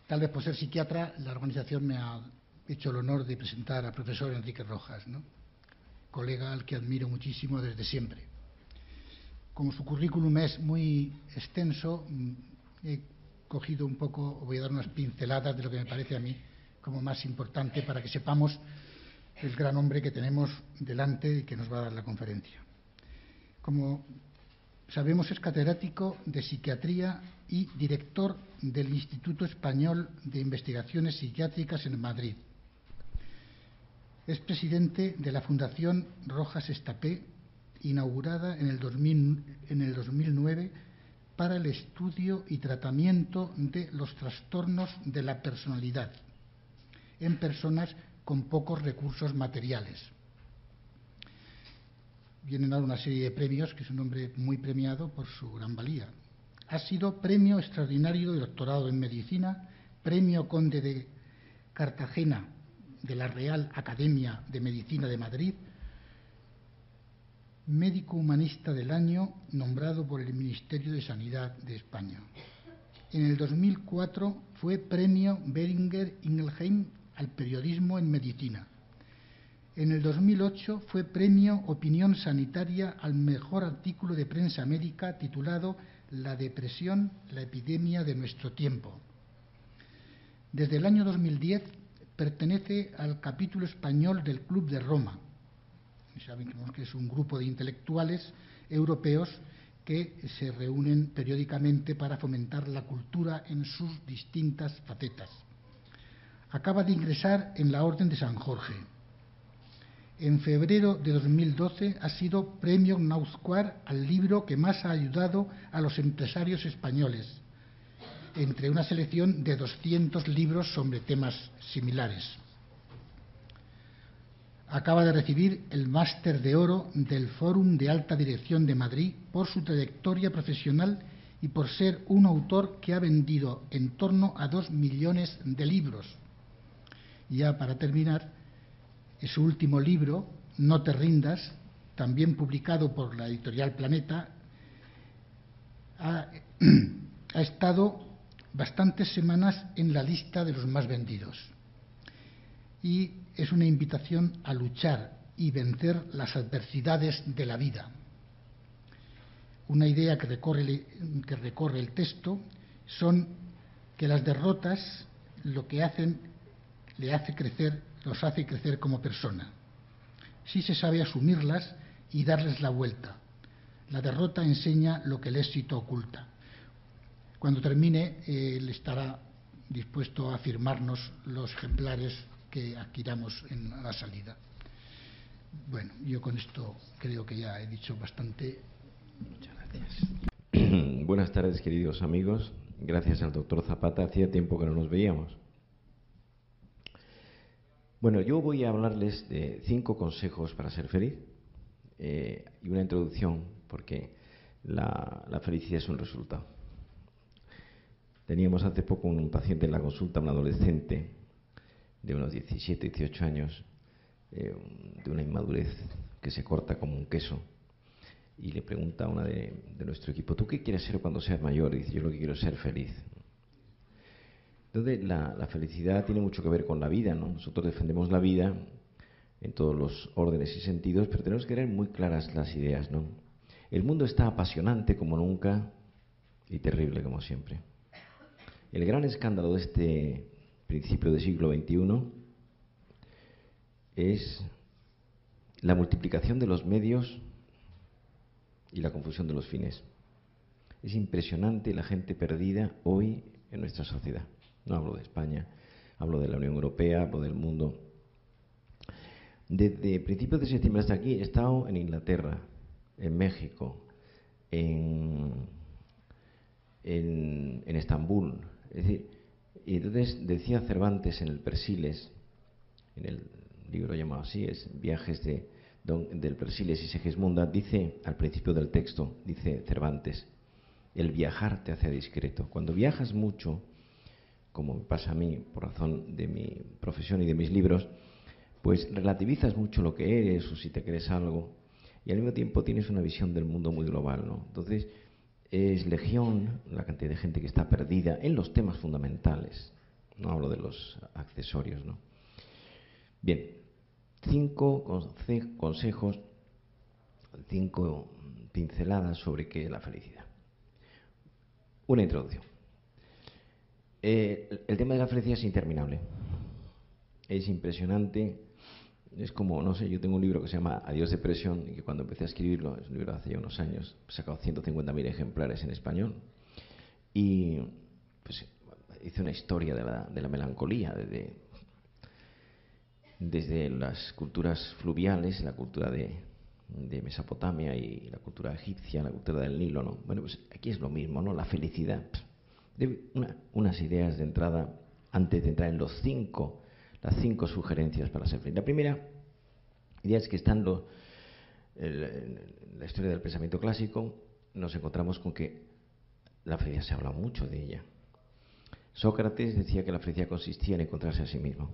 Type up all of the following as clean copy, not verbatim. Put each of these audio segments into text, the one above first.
Tal vez por ser psiquiatra, la organización me ha hecho el honor de presentar al profesor Enrique Rojas, ¿no? Colega al que admiro muchísimo desde siempre. Como su currículum es muy extenso, he cogido un poco, voy a dar unas pinceladas de lo que me parece a mí como más importante para que sepamos el gran hombre que tenemos delante y que nos va a dar la conferencia. Como sabemos, es catedrático de psiquiatría y director del Instituto Español de Investigaciones Psiquiátricas en Madrid. Es presidente de la Fundación Rojas Estapé, inaugurada en el 2009 para el estudio y tratamiento de los trastornos de la personalidad en personas con pocos recursos materiales. Vienen ahora una serie de premios, que es un hombre muy premiado por su gran valía. Ha sido Premio Extraordinario de Doctorado en Medicina, Premio Conde de Cartagena de la Real Academia de Medicina de Madrid, Médico Humanista del Año, nombrado por el Ministerio de Sanidad de España. En el 2004 fue Premio Boehringer Ingelheim al periodismo en medicina. En el 2008 fue Premio Opinión Sanitaria al mejor artículo de prensa médica titulado La depresión, la epidemia de nuestro tiempo. Desde el año 2010 pertenece al capítulo español del Club de Roma. Saben que es un grupo de intelectuales europeos que se reúnen periódicamente para fomentar la cultura en sus distintas facetas. Acaba de ingresar en la Orden de San Jorge. En febrero de 2012 ha sido Premio Nauscuar al libro que más ha ayudado a los empresarios españoles, entre una selección de 200 libros sobre temas similares. Acaba de recibir el Máster de Oro del Fórum de Alta Dirección de Madrid por su trayectoria profesional y por ser un autor que ha vendido en torno a 2 millones de libros. Y ya para terminar, su último libro, No te rindas, también publicado por la editorial Planeta, ha estado bastantes semanas en la lista de los más vendidos. Y es una invitación a luchar y vencer las adversidades de la vida. Una idea que recorre el texto son que las derrotas lo que hacen los hace crecer como persona. Si se sabe asumirlas y darles la vuelta. La derrota enseña lo que el éxito oculta. Cuando termine, él estará dispuesto a firmarnos los ejemplares que adquiramos en la salida. Bueno, yo con esto creo que ya he dicho bastante. Muchas gracias. Buenas tardes, queridos amigos. Gracias al doctor Zapata. Hacía tiempo que no nos veíamos. Bueno, yo voy a hablarles de 5 consejos para ser feliz y una introducción, porque la felicidad es un resultado. Teníamos hace poco un paciente en la consulta, un adolescente de unos 17, 18 años, de una inmadurez que se corta como un queso, y le pregunta a una de nuestro equipo: ¿tú qué quieres ser cuando seas mayor? Y dice: yo lo que quiero es ser feliz. Entonces, la felicidad tiene mucho que ver con la vida, ¿no? Nosotros defendemos la vida en todos los órdenes y sentidos, pero tenemos que tener muy claras las ideas, ¿no? El mundo está apasionante como nunca y terrible como siempre. El gran escándalo de este principio del siglo XXI es la multiplicación de los medios y la confusión de los fines. Es impresionante la gente perdida hoy en nuestra sociedad. No hablo de España, hablo de la Unión Europea, hablo del mundo. Desde principios de septiembre hasta aquí he estado en Inglaterra, en México, en Estambul. Es decir, y entonces decía Cervantes en el Persiles, en el libro llamado así, es Viajes del Persiles y Segismunda, dice al principio del texto, dice Cervantes: el viajar te hace discreto. Cuando viajas mucho, como me pasa a mí por razón de mi profesión y de mis libros, pues relativizas mucho lo que eres o si te crees algo, y al mismo tiempo tienes una visión del mundo muy global, ¿no? Entonces es legión la cantidad de gente que está perdida en los temas fundamentales, no hablo de los accesorios, ¿no? Bien, 5 consejos, 5 pinceladas sobre qué es la felicidad. Una introducción. El tema de la felicidad es interminable. Es impresionante. Es como, no sé, yo tengo un libro que se llama Adiós Depresión, y que cuando empecé a escribirlo, es un libro de hace ya unos años, he sacado 150.000 ejemplares en español, y pues hice una historia de la melancolía, desde las culturas fluviales, la cultura de Mesopotamia y la cultura egipcia, la cultura del Nilo, ¿no? Bueno, pues aquí es lo mismo, ¿no? La felicidad. Unas ideas de entrada, antes de entrar en las 5 sugerencias para ser feliz. La primera idea es que estando en la historia del pensamiento clásico, nos encontramos con que la felicidad se habla mucho de ella. Sócrates decía que la felicidad consistía en encontrarse a sí mismo.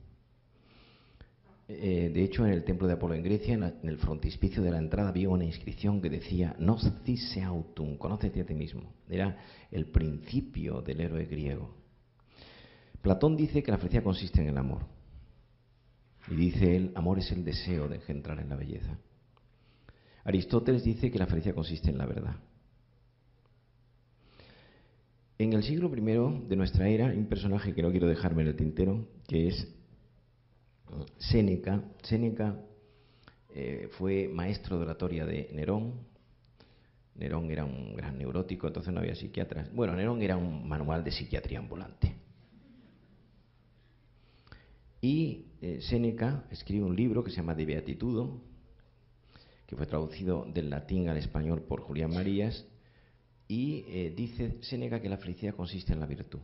De hecho, en el templo de Apolo en Grecia, en el frontispicio de la entrada, había una inscripción que decía Gnosis autum, conócete a ti mismo. Era el principio del héroe griego. Platón dice que la felicidad consiste en el amor. Y dice él, amor es el deseo de engendrar en la belleza. Aristóteles dice que la felicidad consiste en la verdad. En el siglo I de nuestra era, hay un personaje que no quiero dejarme en el tintero, que es Séneca. Séneca fue maestro de oratoria de Nerón. Nerón era un gran neurótico, entonces no había psiquiatras. Bueno, Nerón era un manual de psiquiatría ambulante. Y Séneca escribe un libro que se llama De Beatitudo, que fue traducido del latín al español por Julián Marías, y dice Séneca que la felicidad consiste en la virtud.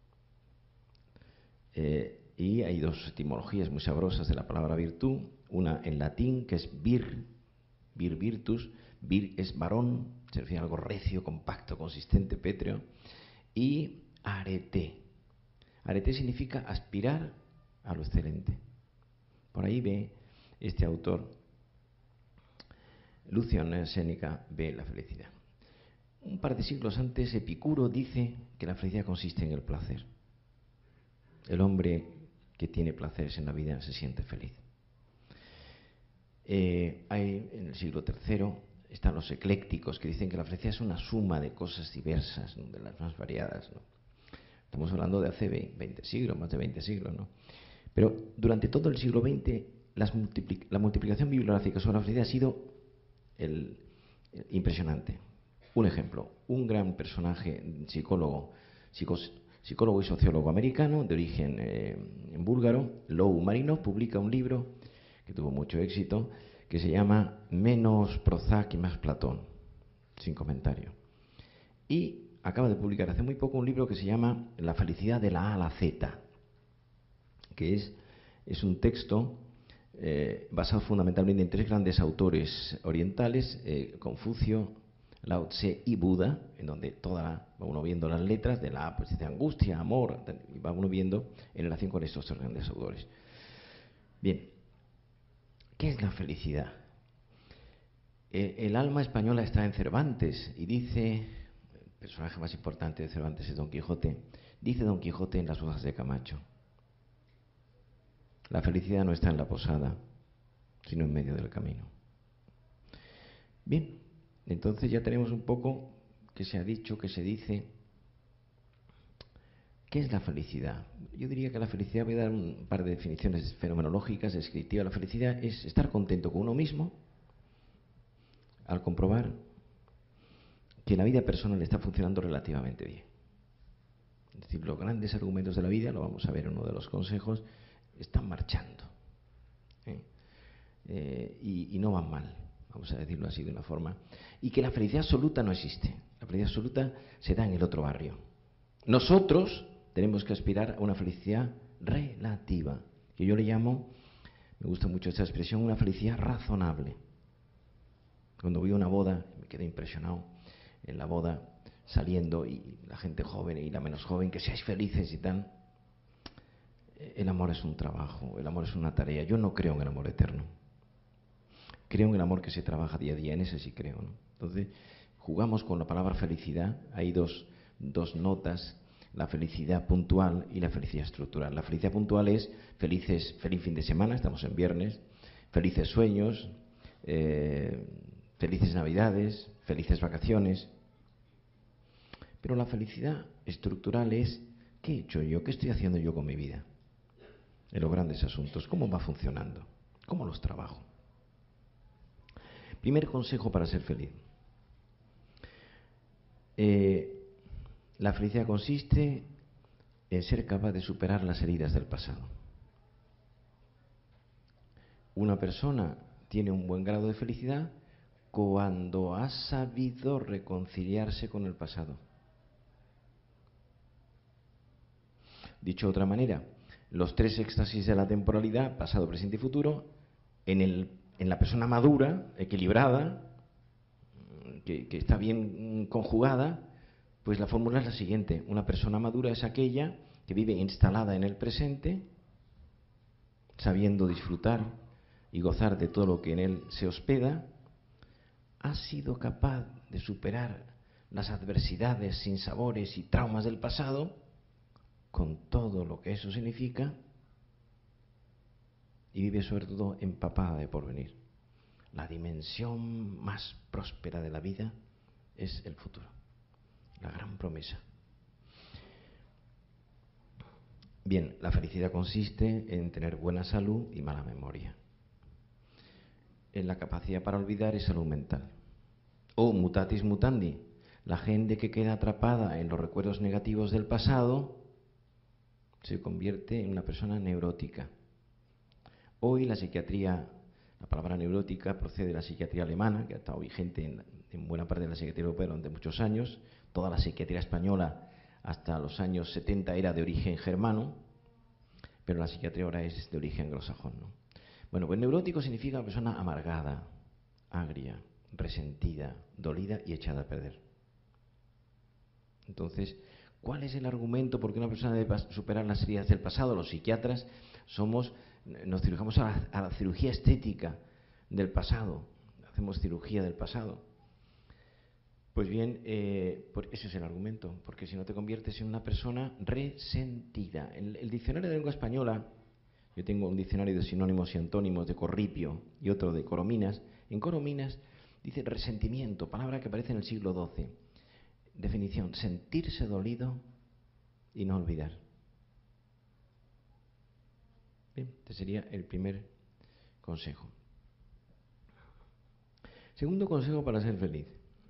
Y hay 2 etimologías muy sabrosas de la palabra virtud, una en latín que es vir virtus, vir es varón, se refiere a algo recio, compacto, consistente, pétreo, y arete. Arete significa aspirar a lo excelente. Por ahí ve este autor, Lucian Séneca, ve la felicidad. Un par de siglos antes, Epicuro dice que la felicidad consiste en el placer. El hombre que tiene placeres en la vida se siente feliz. Hay en el siglo III están los eclécticos que dicen que la felicidad es una suma de cosas diversas, ¿no? De las más variadas, ¿no? Estamos hablando de hace 20 siglos, más de 20 siglos, ¿no? Pero durante todo el siglo XX la multiplicación bibliográfica sobre la felicidad ha sido impresionante. Un ejemplo, un gran personaje, psicólogo y sociólogo americano de origen búlgaro, Lou Marinov, publica un libro que tuvo mucho éxito, que se llama Menos Prozac y más Platón, sin comentario. Y acaba de publicar hace muy poco un libro que se llama La felicidad de la A a la Z, que es un texto basado fundamentalmente en 3 grandes autores orientales, Confucio, Lao Tse y Buda, en donde va uno viendo las letras de la A, pues dice angustia, amor, y va uno viendo en relación con estos 3 grandes autores. Bien, ¿qué es la felicidad? El alma española está en Cervantes y dice, el personaje más importante de Cervantes es Don Quijote, dice Don Quijote en Las hojas de Camacho, la felicidad no está en la posada, sino en medio del camino. Bien, entonces ya tenemos un poco que se ha dicho, que se dice. ¿Qué es la felicidad? Yo diría que la felicidad, voy a dar un par de definiciones fenomenológicas, descriptivas. La felicidad es estar contento con uno mismo al comprobar que la vida personal está funcionando relativamente bien. Es decir, los grandes argumentos de la vida, lo vamos a ver en uno de los consejos, están marchando. Y no van mal, vamos a decirlo así de una forma. Y que la felicidad absoluta no existe. La felicidad absoluta se da en el otro barrio. Nosotros tenemos que aspirar a una felicidad relativa, que yo le llamo, me gusta mucho esta expresión, una felicidad razonable. Cuando vi una boda, me quedé impresionado en la boda, saliendo, y la gente joven y la menos joven, que seáis felices y tal. El amor es un trabajo, el amor es una tarea. Yo no creo en el amor eterno. Creo en el amor que se trabaja día a día, en ese sí creo, ¿no? Entonces, jugamos con la palabra felicidad. Hay dos notas la felicidad puntual y la felicidad estructural. La felicidad puntual es feliz fin de semana, estamos en viernes, felices sueños, felices navidades, felices vacaciones. Pero la felicidad estructural es ¿qué he hecho yo? ¿Qué estoy haciendo yo con mi vida? En los grandes asuntos, ¿cómo va funcionando? ¿Cómo los trabajo? Primer consejo para ser feliz. La felicidad consiste en ser capaz de superar las heridas del pasado. Una persona tiene un buen grado de felicidad cuando ha sabido reconciliarse con el pasado. Dicho de otra manera, los 3 éxtasis de la temporalidad, pasado, presente y futuro, en la persona madura, equilibrada, que está bien conjugada, pues la fórmula es la siguiente. Una persona madura es aquella que vive instalada en el presente, sabiendo disfrutar y gozar de todo lo que en él se hospeda, ha sido capaz de superar las adversidades, sinsabores y traumas del pasado, con todo lo que eso significa, y vive sobre todo empapada de porvenir. La dimensión más próspera de la vida es el futuro, la gran promesa. Bien, la felicidad consiste en tener buena salud y mala memoria. En la capacidad para olvidar y salud mental. O mutatis mutandi, la gente que queda atrapada en los recuerdos negativos del pasado se convierte en una persona neurótica. Hoy la psiquiatría, la palabra neurótica procede de la psiquiatría alemana, que ha estado vigente en buena parte de la psiquiatría europea durante muchos años. Toda la psiquiatría española hasta los años 70 era de origen germano, pero la psiquiatría ahora es de origen anglosajón, ¿no? Bueno, pues neurótico significa una persona amargada, agria, resentida, dolida y echada a perder. Entonces, ¿cuál es el argumento por qué una persona debe superar las heridas del pasado? Los psiquiatras nos dirigimos a la cirugía estética del pasado, hacemos cirugía del pasado. Pues bien, ese es el argumento, porque si no te conviertes en una persona resentida. El diccionario de lengua española, yo tengo un diccionario de sinónimos y antónimos de Corripio y otro de Corominas. En Corominas dice resentimiento, palabra que aparece en el siglo XII. Definición, sentirse dolido y no olvidar. Bien, este sería el primer consejo. Segundo consejo para ser feliz.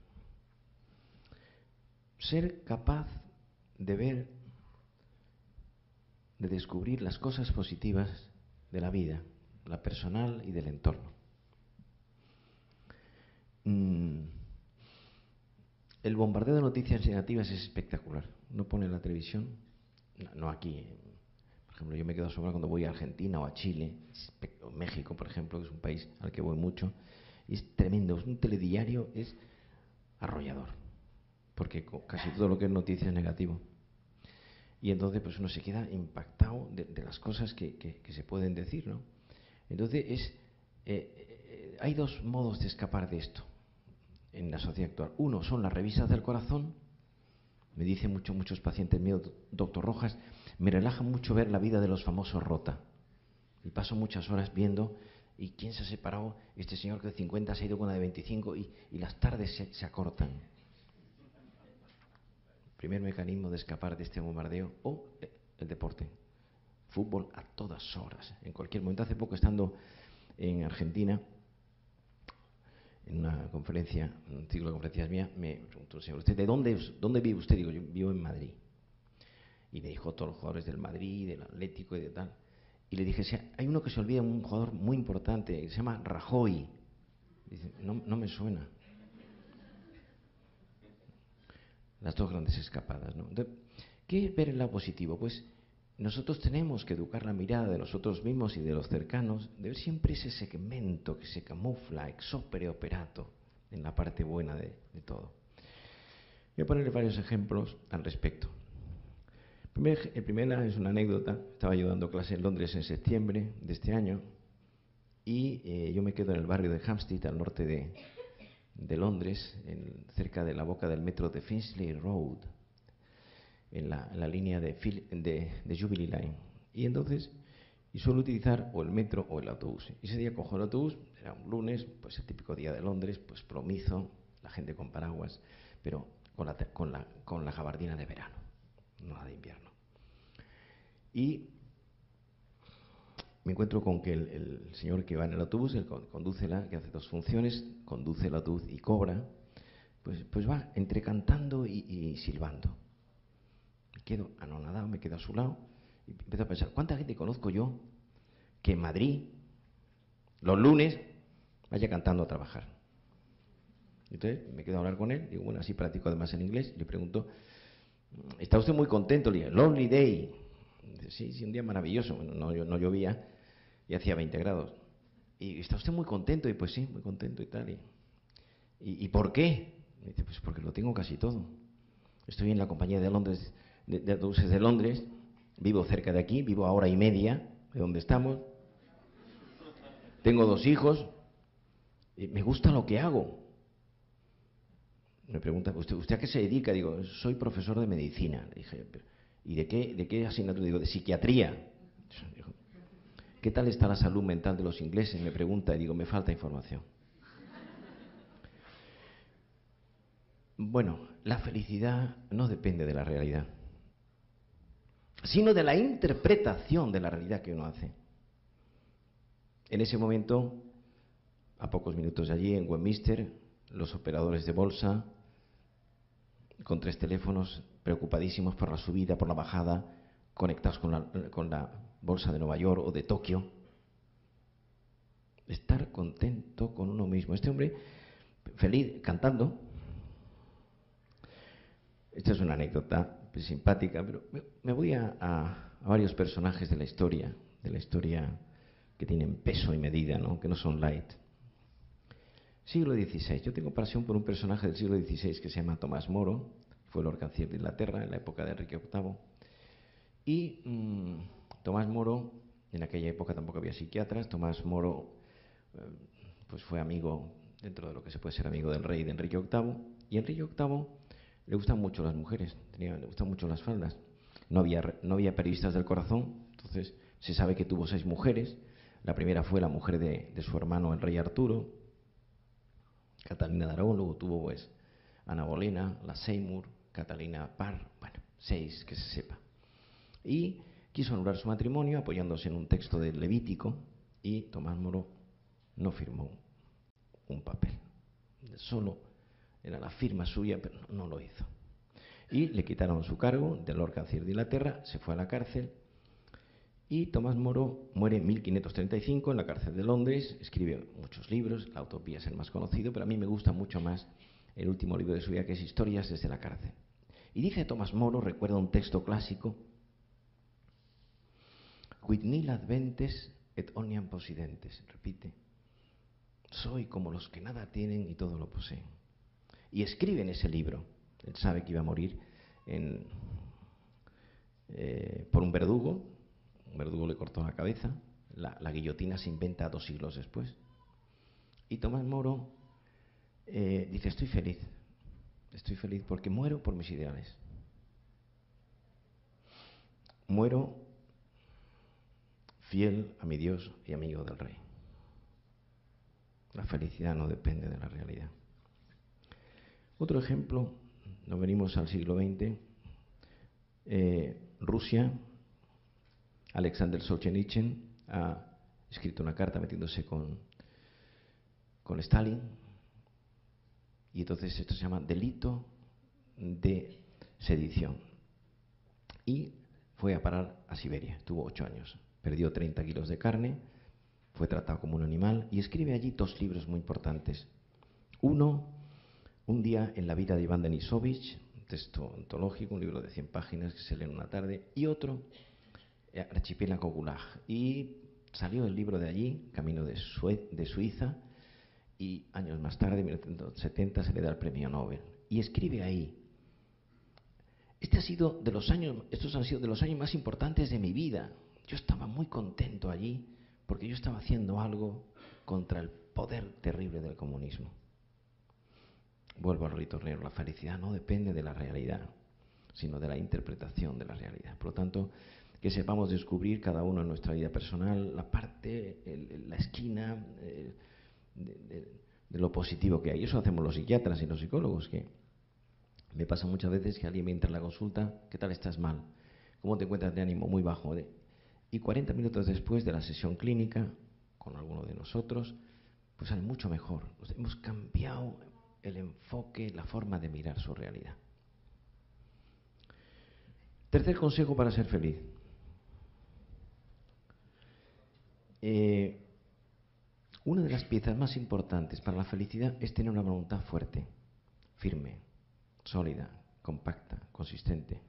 Ser capaz de ver, de descubrir las cosas positivas de la vida, la personal y del entorno. El bombardeo de noticias negativas es espectacular. Uno pone la televisión, no aquí. Por ejemplo, yo me quedo asombrado cuando voy a Argentina o a Chile, o México, por ejemplo, que es un país al que voy mucho. Y es tremendo, un telediario es arrollador, porque casi todo lo que es noticia es negativo. Y entonces pues uno se queda impactado de las cosas que se pueden decir, ¿no? Entonces hay 2 modos de escapar de esto en la sociedad actual. Uno son las revistas del corazón. Me dicen muchos pacientes míos, doctor Rojas, me relaja mucho ver la vida de los famosos rota. Y paso muchas horas viendo, ¿y quién se ha separado? Este señor que de 50 se ha ido con una de 25 y las tardes se acortan. Primer mecanismo de escapar de este bombardeo. O el deporte. Fútbol a todas horas, en cualquier momento. Hace poco, estando en Argentina, en una conferencia, un ciclo de conferencias mía, me preguntó, señor, ¿usted de dónde vive usted? Digo, yo vivo en Madrid. Y me dijo todos los jugadores del Madrid, del Atlético y de tal. Y le dije, hay uno que se olvida, un jugador muy importante, que se llama Rajoy. Dice, no me suena. Las 2 grandes escapadas, ¿no? Entonces, ¿qué es ver el lado positivo? Pues nosotros tenemos que educar la mirada de nosotros mismos y de los cercanos, de ver siempre ese segmento que se camufla ex opere operato en la parte buena de todo. Voy a ponerle varios ejemplos al respecto. El primero es una anécdota. Estaba yo dando clase en Londres en septiembre de este año y yo me quedo en el barrio de Hampstead, al norte de Londres, cerca de la boca del metro de Finchley Road. en la línea de Jubilee Line. Y entonces, y suelo utilizar o el metro o el autobús. Y ese día cojo el autobús, era un lunes, pues el típico día de Londres, pues plomizo, la gente con paraguas, pero con la gabardina de verano, no la de invierno. Y me encuentro con que el señor que va en el autobús, el que hace dos funciones, conduce el autobús y cobra, pues va entre cantando y silbando. Me quedo anonadado, me quedo a su lado y empiezo a pensar, ¿cuánta gente conozco yo que en Madrid, los lunes, vaya cantando a trabajar? Entonces me quedo a hablar con él, digo, bueno, así practico además el inglés, y le pregunto, ¿está usted muy contento? Le digo, lovely day. Dice, sí, un día maravilloso. Bueno, no llovía y hacía 20 grados. ¿Y está usted muy contento? Y pues sí, muy contento y tal. ¿Y por qué? Me dice, pues porque lo tengo casi todo. Estoy en la compañía de Londres, de autobuses de Londres, vivo cerca de aquí, vivo a hora y media de donde estamos, tengo 2 hijos, y me gusta lo que hago. Me pregunta, ¿usted a qué se dedica? Digo, soy profesor de medicina. Le dije, ¿y de qué asignatura? Digo, de psiquiatría. Digo, ¿qué tal está la salud mental de los ingleses? Me pregunta, y digo, me falta información. Bueno, la felicidad no depende de la realidad, sino de la interpretación de la realidad que uno hace. En ese momento, a pocos minutos de allí, en Westminster, los operadores de bolsa, con 3 teléfonos, preocupadísimos por la subida, por la bajada, conectados con la bolsa de Nueva York o de Tokio. Estar contento con uno mismo. Este hombre, feliz, cantando. Esta es una anécdota simpática, pero me voy a varios personajes de la historia que tienen peso y medida, ¿no? Que no son light. Siglo XVI. Yo tengo pasión por un personaje del siglo XVI que se llama Tomás Moro, fue Lord Canciller de Inglaterra en la época de Enrique VIII. Y Tomás Moro, en aquella época tampoco había psiquiatras, Tomás Moro pues fue amigo, dentro de lo que se puede ser amigo del rey de Enrique VIII, y a Enrique VIII le gustan mucho las mujeres, le gustan mucho las faldas. No había periodistas del corazón, entonces se sabe que tuvo 6 mujeres. La primera fue la mujer de su hermano, el rey Arturo, Catalina de Aragón. Luego tuvo pues Ana Bolena, la Seymour, Catalina Parr, bueno, 6 que se sepa. Y quiso anular su matrimonio apoyándose en un texto del Levítico, y Tomás Moro no firmó un papel. Solo era la firma suya, pero no lo hizo. Y le quitaron su cargo de Lord Canciller de Inglaterra, se fue a la cárcel, y Tomás Moro muere en 1535 en la cárcel de Londres. Escribe muchos libros, La Utopía es el más conocido, pero a mí me gusta mucho más el último libro de su vida, que es Historias desde la cárcel. Y dice Tomás Moro, recuerda un texto clásico, quid nil adventes et omnium possidentes, repite, soy como los que nada tienen y todo lo poseen. Y escribe en ese libro, él sabe que iba a morir por un verdugo le cortó la cabeza, la guillotina se inventa 2 siglos después. Y Tomás Moro dice, estoy feliz porque muero por mis ideales. Muero fiel a mi Dios y amigo del Rey. La felicidad no depende de la realidad. Otro ejemplo, nos venimos al siglo XX, Rusia. Alexander Solzhenitsyn ha escrito una carta metiéndose con Stalin, y entonces esto se llama delito de sedición, y fue a parar a Siberia. Estuvo 8 años, perdió 30 kilos de carne, fue tratado como un animal, y escribe allí 2 libros muy importantes. Uno, Un día en la vida de Iván Denisovich, un texto ontológico, un libro de 100 páginas que se lee en una tarde, y otro, Archipiélago Gulag. Y salió el libro de allí, camino de Suiza, y años más tarde, en 1970, se le da el premio Nobel. Y escribe ahí, estos han sido de los años más importantes de mi vida. Yo estaba muy contento allí, porque yo estaba haciendo algo contra el poder terrible del comunismo. Vuelvo al ritornero, la felicidad no depende de la realidad, sino de la interpretación de la realidad. Por lo tanto, que sepamos descubrir cada uno en nuestra vida personal la parte, la esquina de lo positivo que hay. Eso hacemos los psiquiatras y los psicólogos, que me pasa muchas veces que alguien me entra en la consulta: ¿qué tal estás? Mal. ¿Cómo te encuentras de ánimo? Muy bajo. Y 40 minutos después de la sesión clínica, con alguno de nosotros, pues sale mucho mejor. Hemos cambiado el enfoque, la forma de mirar su realidad. Tercer consejo para ser feliz. Una de las piezas más importantes para la felicidad es tener una voluntad fuerte, firme, sólida, compacta, consistente.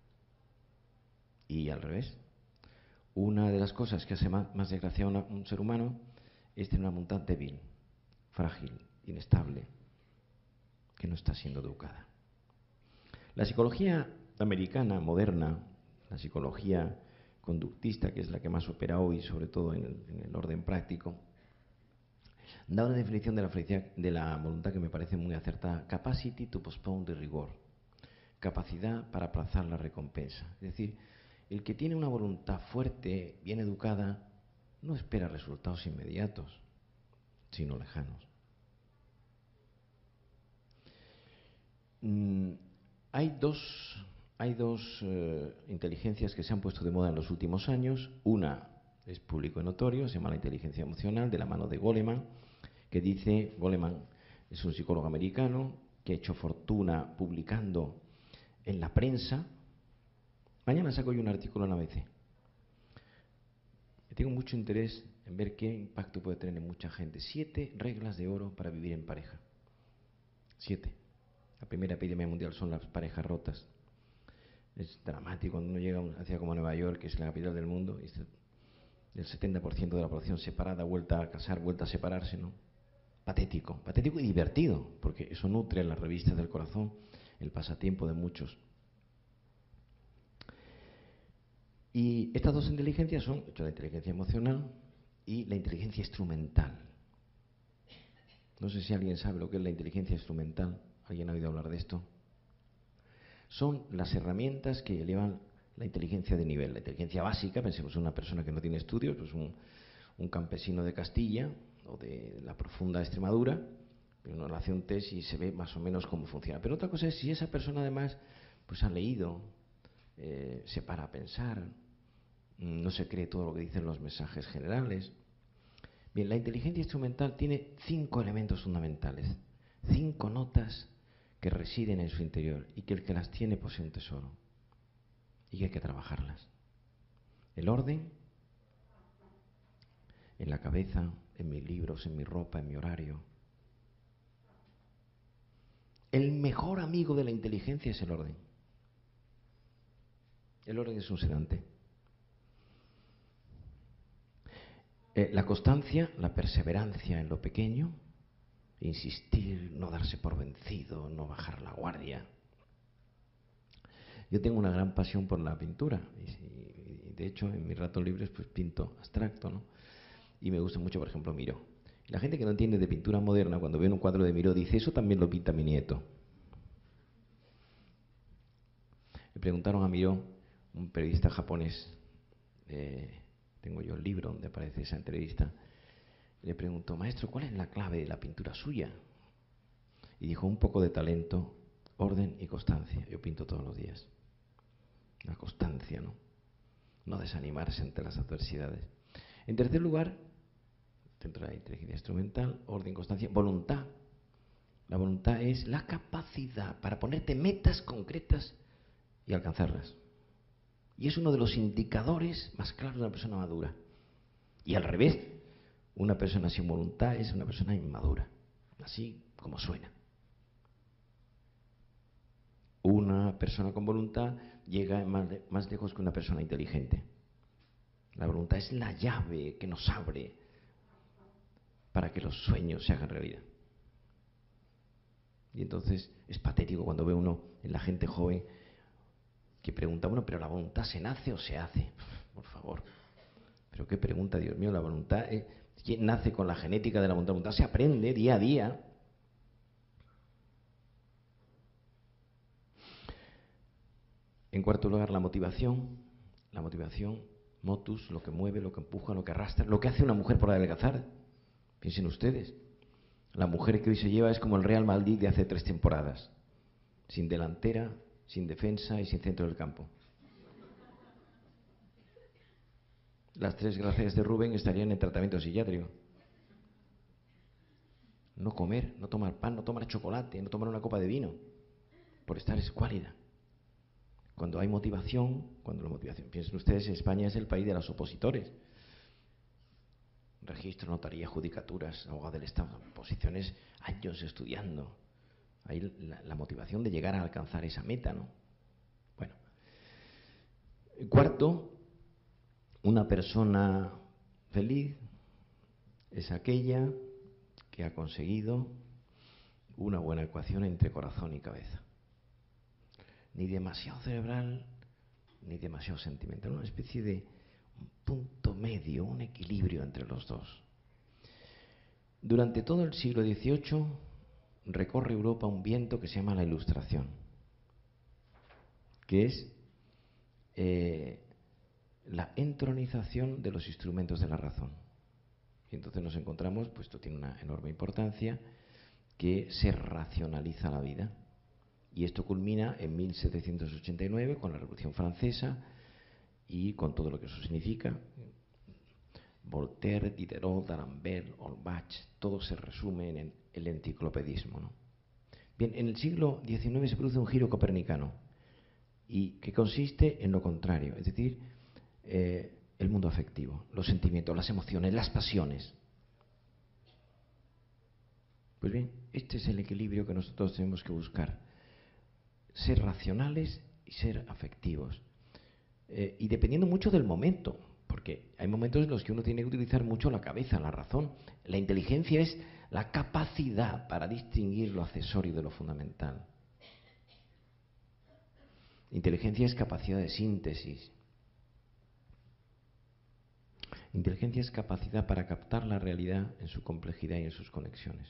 Y al revés, una de las cosas que hace más desgraciado a un ser humano es tener una voluntad débil, frágil, inestable, que no está siendo educada. La psicología americana moderna, la psicología conductista, que es la que más opera hoy, sobre todo en el orden práctico, da una definición de la felicidad, de la voluntad, que me parece muy acertada: capacity to postpone the reward, capacidad para aplazar la recompensa. Es decir, el que tiene una voluntad fuerte, bien educada, no espera resultados inmediatos, sino lejanos. Hay dos inteligencias que se han puesto de moda en los últimos años. Una es público y notorio, se llama la inteligencia emocional, de la mano de Goleman, que dice: Goleman es un psicólogo americano que ha hecho fortuna publicando en la prensa. Mañana saco yo un artículo en la ABC. Tengo mucho interés en ver qué impacto puede tener en mucha gente. 7 reglas de oro para vivir en pareja. 7. La primera epidemia mundial son las parejas rotas. Es dramático cuando uno llega a una ciudad como Nueva York, que es la capital del mundo, y el 70% de la población separada, vuelta a casar, vuelta a separarse, ¿no? Patético y divertido, porque eso nutre las revistas del corazón, el pasatiempo de muchos. Y estas dos inteligencias son la inteligencia emocional y la inteligencia instrumental. No sé si alguien sabe lo que es la inteligencia instrumental. ¿Alguien ha oído hablar de esto? Son las herramientas que elevan la inteligencia de nivel. La inteligencia básica, pensemos en una persona que no tiene estudios, pues un campesino de Castilla o de la profunda Extremadura, pero uno le hace un test y se ve más o menos cómo funciona. Pero otra cosa es si esa persona además pues ha leído, se para a pensar, no se cree todo lo que dicen los mensajes generales. Bien, la inteligencia instrumental tiene 5 elementos fundamentales, 5 notas que residen en su interior y que el que las tiene posee un tesoro y que hay que trabajarlas. El orden, en la cabeza, en mis libros, en mi ropa, en mi horario. El mejor amigo de la inteligencia es el orden. El orden es un sedante. La constancia, la perseverancia en lo pequeño, insistir, no darse por vencido, no bajar la guardia. Yo tengo una gran pasión por la pintura y de hecho en mis ratos libres pues pinto abstracto, ¿no? Y me gusta mucho, por ejemplo, Miró. Y la gente que no entiende de pintura moderna, cuando ve un cuadro de Miró, dice: eso también lo pinta mi nieto. Le preguntaron a Miró, un periodista japonés, tengo yo el libro donde aparece esa entrevista, le preguntó: maestro, ¿cuál es la clave de la pintura suya? Y dijo: un poco de talento, orden y constancia. Yo pinto todos los días. La constancia, ¿no? No desanimarse ante las adversidades. En tercer lugar, dentro de la inteligencia instrumental, orden, constancia, voluntad. La voluntad es la capacidad para ponerte metas concretas y alcanzarlas. Y es uno de los indicadores más claros de una persona madura. Y al revés, una persona sin voluntad es una persona inmadura, así como suena. Una persona con voluntad llega más lejos que una persona inteligente. La voluntad es la llave que nos abre para que los sueños se hagan realidad. Y entonces es patético cuando ve uno en la gente joven que pregunta: bueno, ¿pero la voluntad se nace o se hace? Por favor. ¿Pero qué pregunta, Dios mío? La voluntad, ¿quién nace con la genética de la voluntad? La voluntad se aprende día a día. En cuarto lugar, la motivación. La motivación, motus, lo que mueve, lo que empuja, lo que arrastra, lo que hace una mujer por adelgazar. Piensen ustedes. La mujer que hoy se lleva es como el Real Madrid de hace 3 temporadas. Sin delantera, sin defensa y sin centro del campo. Las 3 gracias de Rubén estarían en tratamiento psiquiátrico. No comer, no tomar pan, no tomar chocolate, no tomar una copa de vino, por estar escuálida. Cuando hay motivación, piensen ustedes, España es el país de los opositores. Registro, notaría, judicaturas, abogado del Estado, posiciones, años estudiando. Hay la motivación de llegar a alcanzar esa meta, ¿no? Bueno. Cuarto, una persona feliz es aquella que ha conseguido una buena ecuación entre corazón y cabeza. Ni demasiado cerebral, ni demasiado sentimental. Una especie de punto medio, un equilibrio entre los dos. Durante todo el siglo XVIII recorre Europa un viento que se llama la Ilustración, que es la entronización de los instrumentos de la razón. Y entonces nos encontramos, pues esto tiene una enorme importancia, que se racionaliza la vida. Y esto culmina en 1789 con la Revolución Francesa y con todo lo que eso significa. Voltaire, Diderot, D'Alembert, Holbach, todo se resume en el enciclopedismo, ¿no? Bien, en el siglo XIX se produce un giro copernicano y que consiste en lo contrario, es decir, el mundo afectivo, los sentimientos, las emociones, las pasiones. Pues bien, este es el equilibrio que nosotros tenemos que buscar. Ser racionales y ser afectivos. Y dependiendo mucho del momento, porque hay momentos en los que uno tiene que utilizar mucho la cabeza, la razón. La inteligencia es la capacidad para distinguir lo accesorio de lo fundamental. Inteligencia es capacidad de síntesis. Inteligencia es capacidad para captar la realidad en su complejidad y en sus conexiones.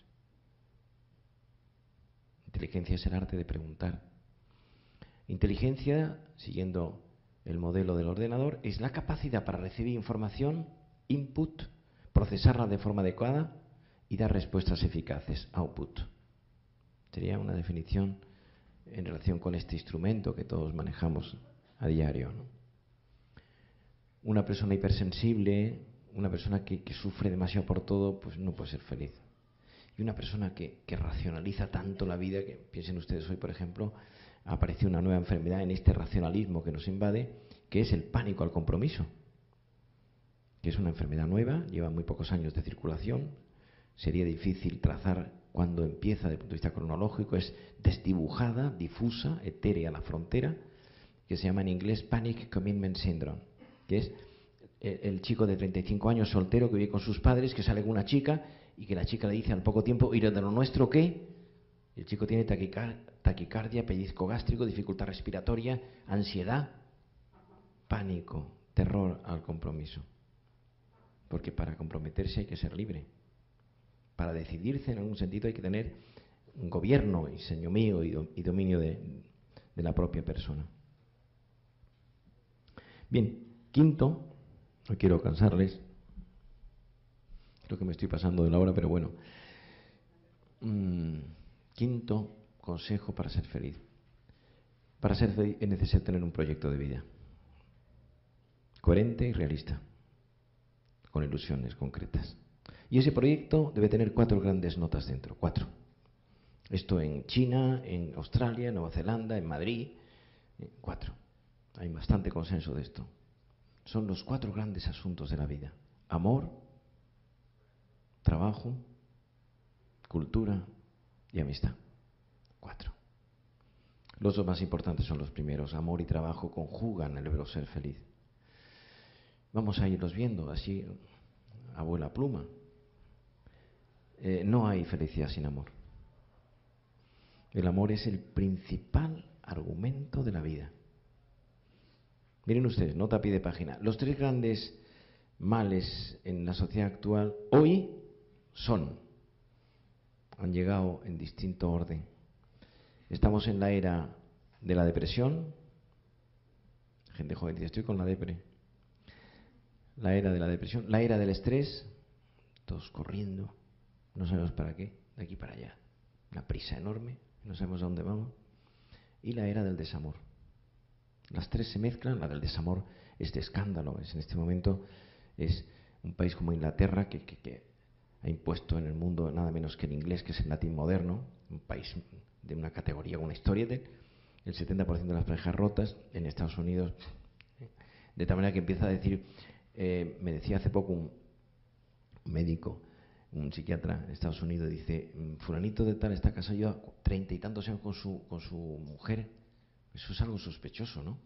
Inteligencia es el arte de preguntar. Inteligencia, siguiendo el modelo del ordenador, es la capacidad para recibir información, input, procesarla de forma adecuada y dar respuestas eficaces, output. Sería una definición en relación con este instrumento que todos manejamos a diario, ¿no? Una persona hipersensible, una persona que sufre demasiado por todo, pues no puede ser feliz. Y una persona que racionaliza tanto la vida, que piensen ustedes hoy, por ejemplo, apareció una nueva enfermedad en este racionalismo que nos invade, que es el pánico al compromiso, que es una enfermedad nueva, lleva muy pocos años de circulación, sería difícil trazar cuándo empieza desde el punto de vista cronológico, es desdibujada, difusa, etérea la frontera, que se llama en inglés Panic Commitment Syndrome, que es el chico de 35 años soltero que vive con sus padres, que sale con una chica y que la chica le dice al poco tiempo, ¿y de lo nuestro qué? El chico tiene taquicardia, pellizco gástrico, dificultad respiratoria, ansiedad, pánico, terror al compromiso. Porque para comprometerse hay que ser libre. Para decidirse en algún sentido hay que tener un gobierno y señorío y dominio de la propia persona. Bien, quinto, no quiero cansarles, creo que me estoy pasando de la hora, pero bueno. Quinto consejo para ser feliz. Para ser feliz es necesario tener un proyecto de vida coherente y realista, con ilusiones concretas. Y ese proyecto debe tener 4 grandes notas dentro, 4. Esto en China, en Australia, en Nueva Zelanda, en Madrid, 4. Hay bastante consenso de esto. Son los 4 grandes asuntos de la vida: amor, trabajo, cultura y amistad. 4. Los 2 más importantes son los primeros. Amor y trabajo conjugan el verbo ser feliz. Vamos a irlos viendo así, abuela pluma. No hay felicidad sin amor. El amor es el principal argumento de la vida. Miren ustedes, nota a pie de página. Los 3 grandes males en la sociedad actual hoy han llegado en distinto orden. Estamos en la era de la depresión, gente joven dice, estoy con la depre. La era de la depresión, la era del estrés, todos corriendo, no sabemos para qué, de aquí para allá. Una prisa enorme, no sabemos a dónde vamos. Y la era del desamor. Las tres se mezclan. La del desamor es de escándalo. En este momento es un país como Inglaterra que ha impuesto en el mundo nada menos que el inglés, que es el latín moderno, un país de una categoría, una historia de el 70% de las parejas rotas. En Estados Unidos, de tal manera que empieza a decir, me decía hace poco un médico, un psiquiatra en Estados Unidos, dice, fulanito de tal está casado ya 30 y tantos años con su mujer. Eso es algo sospechoso, ¿no?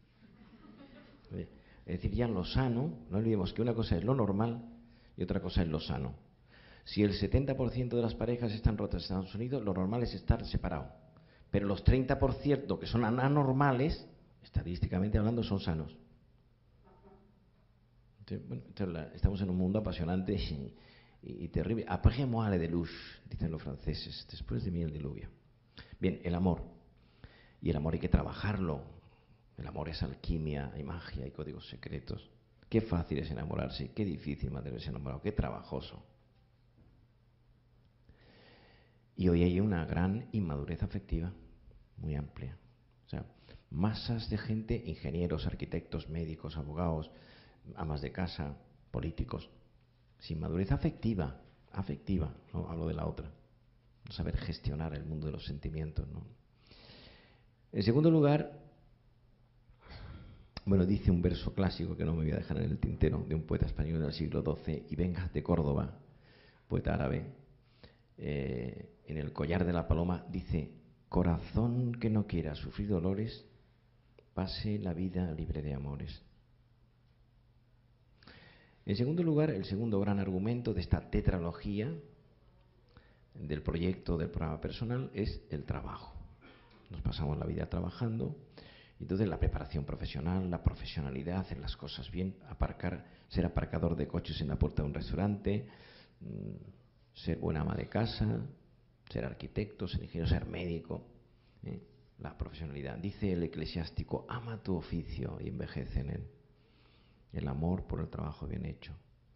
Es decir, ya en lo sano, no olvidemos que una cosa es lo normal y otra cosa es lo sano. Si el 70% de las parejas están rotas en Estados Unidos, lo normal es estar separado. Pero los 30% que son anormales, estadísticamente hablando, son sanos. Entonces, bueno, estamos en un mundo apasionante y terrible. Après moi le déluge, dicen los franceses, después de mí el diluvio. Bien, el amor. Y el amor hay que trabajarlo. El amor es alquimia, hay magia, hay códigos secretos. Qué fácil es enamorarse, qué difícil mantenerse enamorado, qué trabajoso. Y hoy hay una gran inmadurez afectiva, muy amplia. O sea, masas de gente, ingenieros, arquitectos, médicos, abogados, amas de casa, políticos, sin madurez afectiva, no hablo de la otra. No saber gestionar el mundo de los sentimientos, ¿no? En segundo lugar, bueno, dice un verso clásico que no me voy a dejar en el tintero, de un poeta español del siglo XII, y venga de Córdoba, poeta árabe, en el collar de la paloma, dice, corazón que no quiera sufrir dolores, pase la vida libre de amores. En segundo lugar, el segundo gran argumento de esta tetralogía del proyecto del programa personal es el trabajo. Nos pasamos la vida trabajando, y entonces la preparación profesional, la profesionalidad, hacer las cosas bien, ser aparcador de coches en la puerta de un restaurante, ser buena ama de casa, ser arquitecto, ser ingeniero, ser médico, la profesionalidad. Dice el eclesiástico, ama tu oficio y envejece en él. El amor por el trabajo bien hecho.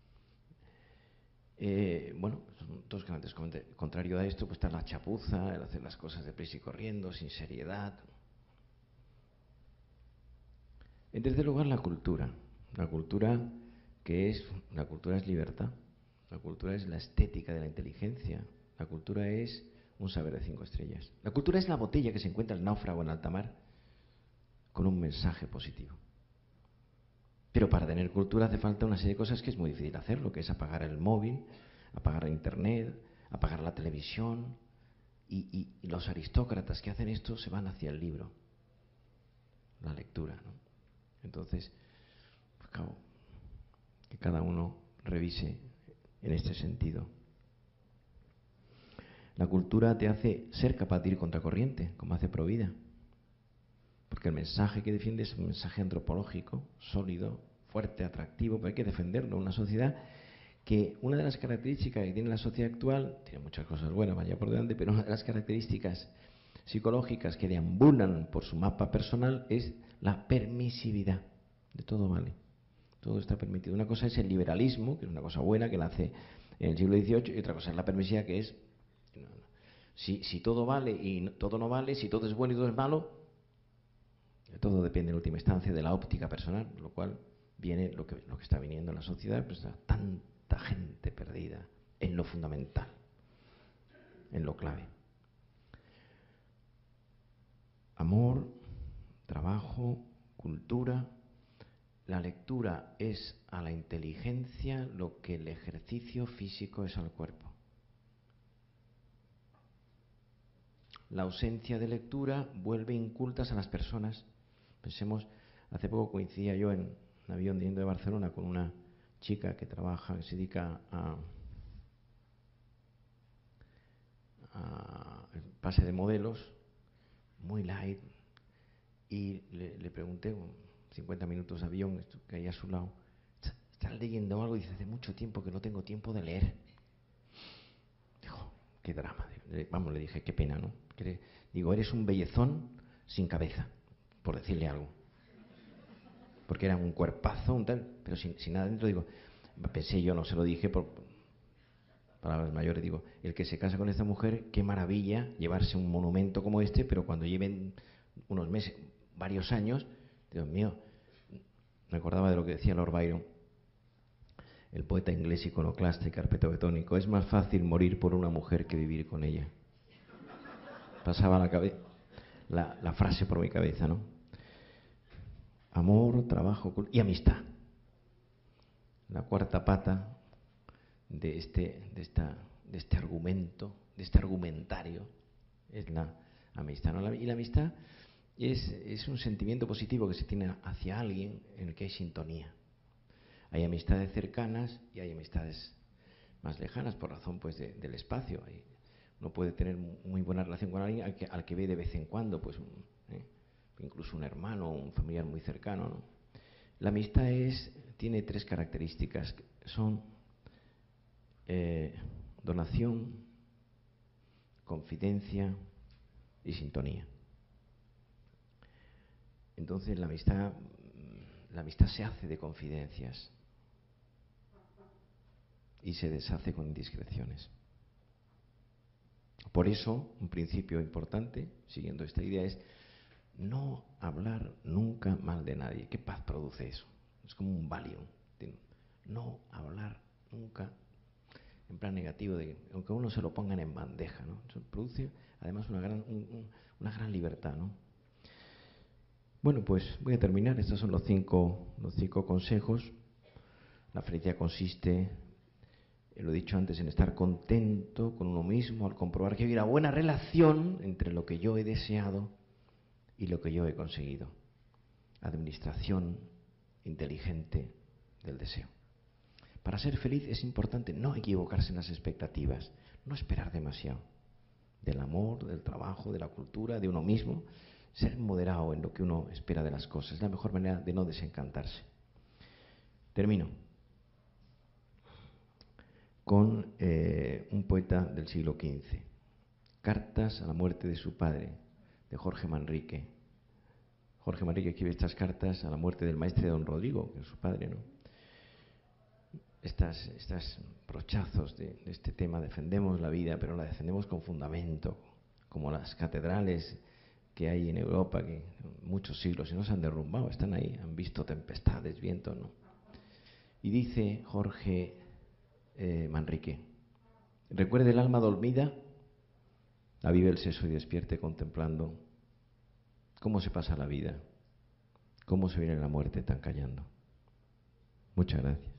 Bueno, son dos grandes. Contrario a esto, pues está la chapuza, el hacer las cosas deprisa y corriendo, sin seriedad. En tercer lugar, la cultura. La cultura es libertad. La cultura es la estética de la inteligencia. La cultura es un saber de 5 estrellas. La cultura es la botella que se encuentra el náufrago en alta mar con un mensaje positivo. Pero para tener cultura hace falta una serie de cosas que es muy difícil hacerlo, que es apagar el móvil, apagar el internet, apagar la televisión. Y los aristócratas que hacen esto se van hacia el libro, la lectura, ¿no? Entonces, pues, claro, que cada uno revise en este sentido. La cultura te hace ser capaz de ir contracorriente, como hace Provida. Porque el mensaje que defiende es un mensaje antropológico, sólido, fuerte, atractivo, pero hay que defenderlo. Una sociedad que, una de las características que tiene la sociedad actual, tiene muchas cosas buenas, vaya por delante, pero una de las características psicológicas que deambulan por su mapa personal es la permisividad. De todo vale. Todo está permitido. Una cosa es el liberalismo, que es una cosa buena, que nace en el siglo XVIII, y otra cosa es la permisividad, que es si todo vale y todo no vale, si todo es bueno y todo es malo, todo depende en última instancia de la óptica personal, lo cual viene lo que está viniendo en la sociedad, pues tanta gente perdida en lo fundamental, en lo clave. Amor, trabajo, cultura. La lectura es a la inteligencia lo que el ejercicio físico es al cuerpo. La ausencia de lectura vuelve incultas a las personas. Pensemos, hace poco coincidía yo en un avión yendo de Barcelona con una chica que trabaja, que se dedica a pase de modelos, muy light, y le pregunté, 50 minutos de avión, que hay a su lado, ¿estás leyendo algo? Y dice, hace mucho tiempo que no tengo tiempo de leer. Dijo, qué drama. Vamos, le dije, qué pena, ¿no? Digo, eres un bellezón sin cabeza, por decirle algo. porque era un cuerpazo, un tal, pero sin nada dentro. Digo, pensé yo, no se lo dije por palabras mayores, digo, el que se casa con esta mujer, qué maravilla llevarse un monumento como este, pero cuando lleven unos meses, varios años, Dios mío, me acordaba de lo que decía Lord Byron, el poeta inglés iconoclasta y carpetobetónico: es más fácil morir por una mujer que vivir con ella. Pasaba la frase por mi cabeza, ¿no? Amor, trabajo y amistad. La cuarta pata de este argumento, de este argumentario, es la amistad, ¿no? Y la amistad es un sentimiento positivo que se tiene hacia alguien en el que hay sintonía. Hay amistades cercanas y hay amistades más lejanas por razón pues del espacio. Uno puede tener muy buena relación con alguien al que ve de vez en cuando, pues incluso un hermano o un familiar muy cercano, ¿no? La amistad tiene tres características, son donación, confidencia y sintonía. Entonces la amistad se hace de confidencias y se deshace con indiscreciones. Por eso, un principio importante, siguiendo esta idea, es no hablar nunca mal de nadie. ¿Qué paz produce eso? Es como un Valium. No hablar nunca en plan negativo, aunque uno se lo pongan en bandeja, ¿no? Eso produce además una gran libertad, ¿no? Bueno, pues voy a terminar. Estos son los cinco consejos. La felicidad consiste, lo he dicho antes, en estar contento con uno mismo al comprobar que hay una buena relación entre lo que yo he deseado y lo que yo he conseguido. Administración inteligente del deseo. Para ser feliz es importante no equivocarse en las expectativas, no esperar demasiado. Del amor, del trabajo, de la cultura, de uno mismo. Ser moderado en lo que uno espera de las cosas. Es la mejor manera de no desencantarse. Termino con un poeta del siglo XV. Cartas a la muerte de su padre, de Jorge Manrique. Jorge Manrique escribe estas cartas a la muerte del maestre don Rodrigo, que es su padre, ¿no? Estas brochazos de este tema: defendemos la vida, pero la defendemos con fundamento, como las catedrales que hay en Europa, que muchos siglos y no se han derrumbado, están ahí, han visto tempestades, vientos, ¿no? Y dice Jorge Manrique: recuerde el alma dormida, avive el seso y despierte contemplando cómo se pasa la vida, cómo se viene la muerte tan callando. Muchas gracias.